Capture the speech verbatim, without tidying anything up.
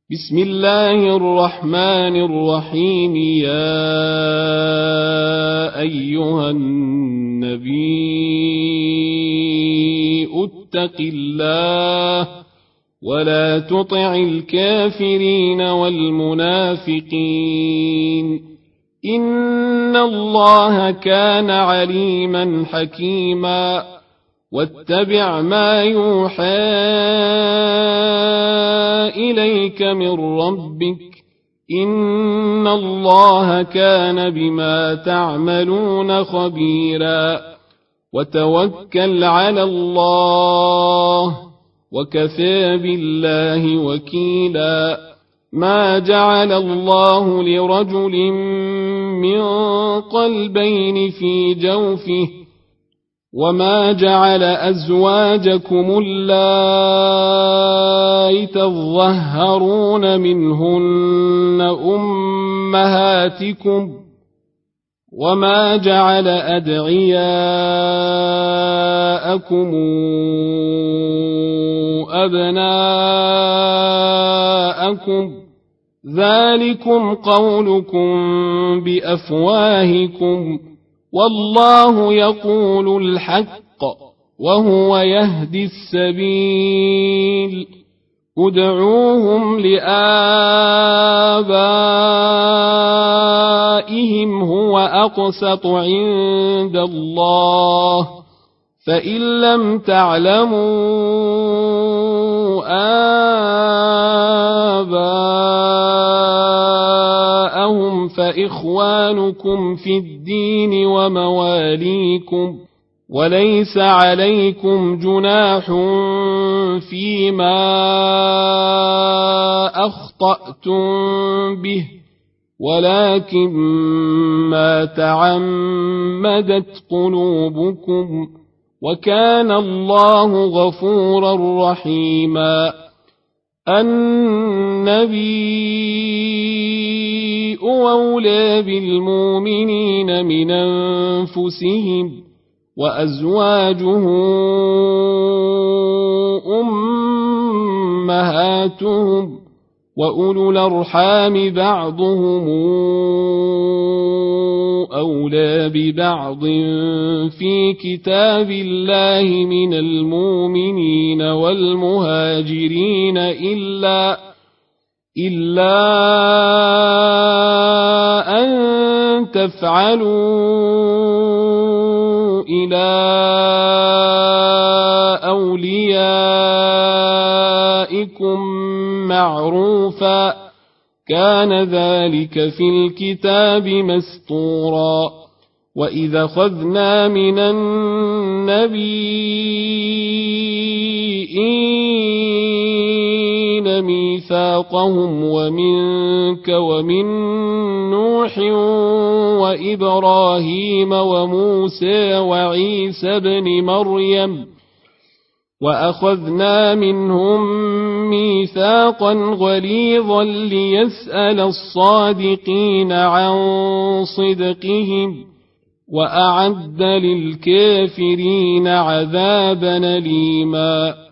بسم الله الرحمن الرحيم. يا أيها النبي اتق الله ولا تطع الكافرين والمنافقين إن الله كان عليما حكيما. واتبع ما يوحى إليك من ربك إن الله كان بما تعملون خبيرا. وتوكل على الله وكفى بالله وكيلا. ما جعل الله لرجل من قلبين في جوفه وما جعل أزواجكم اللائي تظهرون منهن أمهاتكم وما جعل أدعياءكم أبناءكم ذلكم قولكم بأفواهكم والله يقول الحق وهو يهدي السبيل. ادعوهم لآبائهم هو أقسط عند الله فإن لم تعلموا آباءهم فإخوانكم في الدين ومواليكم وليس عليكم جناح فيما أخطأتم به ولكن ما تعمدت قلوبكم وكان الله غفورا رحيما. النبي أولى بالمؤمنين من أنفسهم وأزواجه أمهاتهم وأولو الأرحام بعضهم أولى ببعض في كتاب الله من المؤمنين والمهاجرين إلا إلا أن تفعلوا إلى أوليائكم معروفا كان ذلك في الكتاب مسطورا. وإذا أخذنا من النبيين ميثاقهم ومنك ومن نوح وإبراهيم وموسى وعيسى بن مريم وأخذنا منهم ميثاقا غليظا ليسأل الصادقين عن صدقهم وأعد للكافرين عذابا أليما.